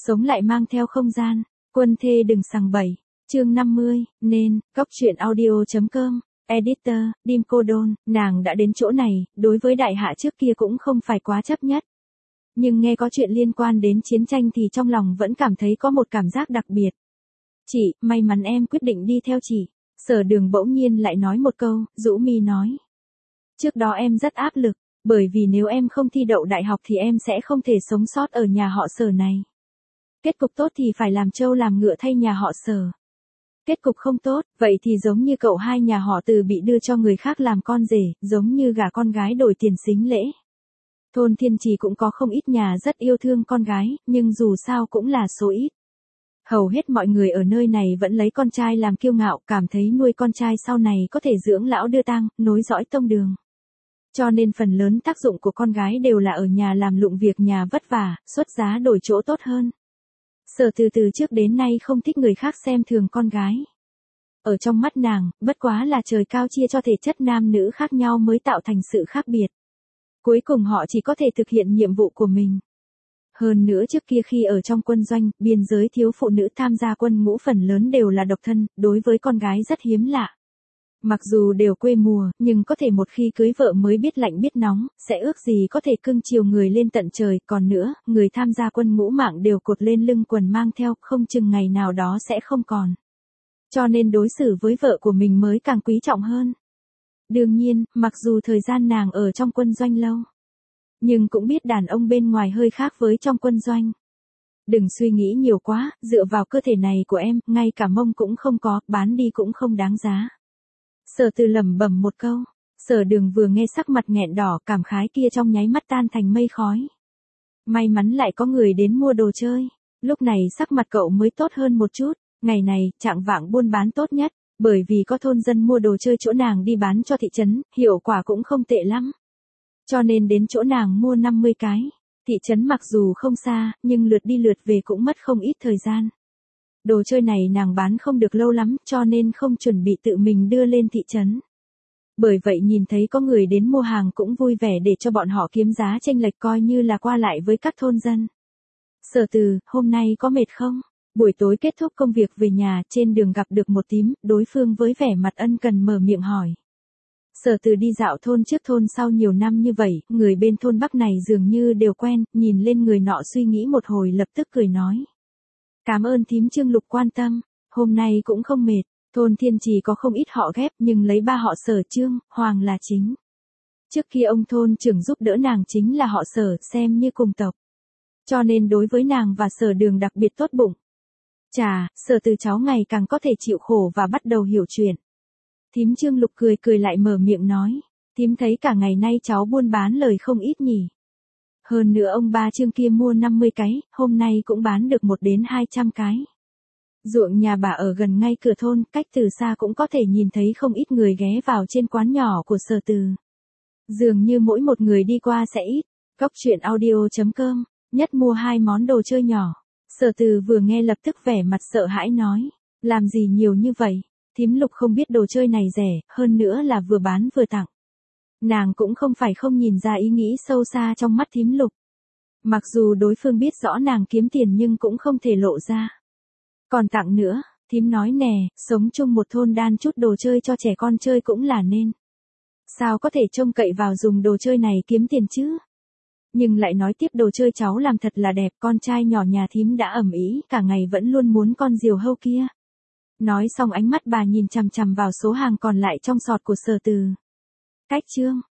Sống lại mang theo không gian, quân thê đừng sằng bậy. Chương 50, nên, Cóc truyện audio.com, editor, Dim Cô Đôn, nàng đã đến chỗ này, đối với đại hạ trước kia cũng không phải quá chấp nhất. Nhưng nghe có chuyện liên quan đến chiến tranh thì trong lòng vẫn cảm thấy có một cảm giác đặc biệt. Chị, may mắn em quyết định đi theo chị. Sở Đường bỗng nhiên lại nói một câu, rũ mi nói. Trước đó em rất áp lực, bởi vì nếu em không thi đậu đại học thì em sẽ không thể sống sót ở nhà họ Sở này. Kết cục tốt thì phải làm trâu làm ngựa thay nhà họ Sở. Kết cục không tốt, vậy thì giống như cậu hai nhà họ Từ bị đưa cho người khác làm con rể, giống như gả con gái đổi tiền sính lễ. Thôn Thiên Trì cũng có không ít nhà rất yêu thương con gái, nhưng dù sao cũng là số ít. Hầu hết mọi người ở nơi này vẫn lấy con trai làm kiêu ngạo, cảm thấy nuôi con trai sau này có thể dưỡng lão đưa tang, nối dõi tông đường. Cho nên phần lớn tác dụng của con gái đều là ở nhà làm lụng việc nhà vất vả, xuất giá đổi chỗ tốt hơn. Sở từ trước đến nay không thích người khác xem thường con gái. Ở trong mắt nàng, bất quá là trời cao chia cho thể chất nam nữ khác nhau mới tạo thành sự khác biệt. Cuối cùng họ chỉ có thể thực hiện nhiệm vụ của mình. Hơn nữa trước kia khi ở trong quân doanh, biên giới thiếu phụ nữ tham gia quân ngũ phần lớn đều là độc thân, đối với con gái rất hiếm lạ. Mặc dù đều quê mùa, nhưng có thể một khi cưới vợ mới biết lạnh biết nóng, sẽ ước gì có thể cưng chiều người lên tận trời. Còn nữa, người tham gia quân ngũ mạng đều cột lên lưng quần mang theo, không chừng ngày nào đó sẽ không còn. Cho nên đối xử với vợ của mình mới càng quý trọng hơn. Đương nhiên, mặc dù thời gian nàng ở trong quân doanh lâu, nhưng cũng biết đàn ông bên ngoài hơi khác với trong quân doanh. Đừng suy nghĩ nhiều quá, dựa vào cơ thể này của em, ngay cả mông cũng không có, bán đi cũng không đáng giá. Sở Từ lẩm bẩm một câu, Sở Đường vừa nghe sắc mặt nghẹn đỏ, cảm khái kia trong nháy mắt tan thành mây khói. May mắn lại có người đến mua đồ chơi, lúc này sắc mặt cậu mới tốt hơn một chút, ngày này, trạng vạng buôn bán tốt nhất, bởi vì có thôn dân mua đồ chơi chỗ nàng đi bán cho thị trấn, hiệu quả cũng không tệ lắm. Cho nên đến chỗ nàng mua 50 cái, thị trấn mặc dù không xa, nhưng lượt đi lượt về cũng mất không ít thời gian. Đồ chơi này nàng bán không được lâu lắm, cho nên không chuẩn bị tự mình đưa lên thị trấn. Bởi vậy nhìn thấy có người đến mua hàng cũng vui vẻ để cho bọn họ kiếm giá chênh lệch coi như là qua lại với các thôn dân. Sở Từ, hôm nay có mệt không? Buổi tối kết thúc công việc về nhà, trên đường gặp được một tím, đối phương với vẻ mặt ân cần mở miệng hỏi. Sở Từ đi dạo thôn trước thôn sau nhiều năm như vậy, người bên thôn Bắc này dường như đều quen, nhìn lên người nọ suy nghĩ một hồi lập tức cười nói. Cảm ơn thím Trương Lục quan tâm, hôm nay cũng không mệt, thôn Thiên Trì có không ít họ ghép nhưng lấy ba họ Sở Trương, Hoàng là chính. Trước khi ông thôn trưởng giúp đỡ nàng chính là họ Sở, xem như cùng tộc. Cho nên đối với nàng và Sở Đường đặc biệt tốt bụng. Chà, Sở Từ cháu ngày càng có thể chịu khổ và bắt đầu hiểu chuyện. Thím Trương Lục cười lại mở miệng nói, thím thấy cả ngày nay cháu buôn bán lời không ít nhỉ. Hơn nữa ông ba Trương kia mua 50 cái, hôm nay cũng bán được 1 đến 200 cái. Ruộng nhà bà ở gần ngay cửa thôn, cách từ xa cũng có thể nhìn thấy không ít người ghé vào trên quán nhỏ của Sở Từ. Dường như mỗi một người đi qua sẽ ít. Cóc truyện audio.com, nhất mua 2 món đồ chơi nhỏ. Sở Từ vừa nghe lập tức vẻ mặt sợ hãi nói, làm gì nhiều như vậy, thím Lục không biết đồ chơi này rẻ, hơn nữa là vừa bán vừa tặng. Nàng cũng không phải không nhìn ra ý nghĩ sâu xa trong mắt thím Lục. Mặc dù đối phương biết rõ nàng kiếm tiền nhưng cũng không thể lộ ra. Còn tặng nữa, thím nói nè, sống chung một thôn đan chút đồ chơi cho trẻ con chơi cũng là nên. Sao có thể trông cậy vào dùng đồ chơi này kiếm tiền chứ? Nhưng lại nói tiếp đồ chơi cháu làm thật là đẹp, con trai nhỏ nhà thím đã ầm ĩ, cả ngày vẫn luôn muốn con diều hâu kia. Nói xong ánh mắt bà nhìn chằm chằm vào số hàng còn lại trong sọt của Sở Từ. Cách chương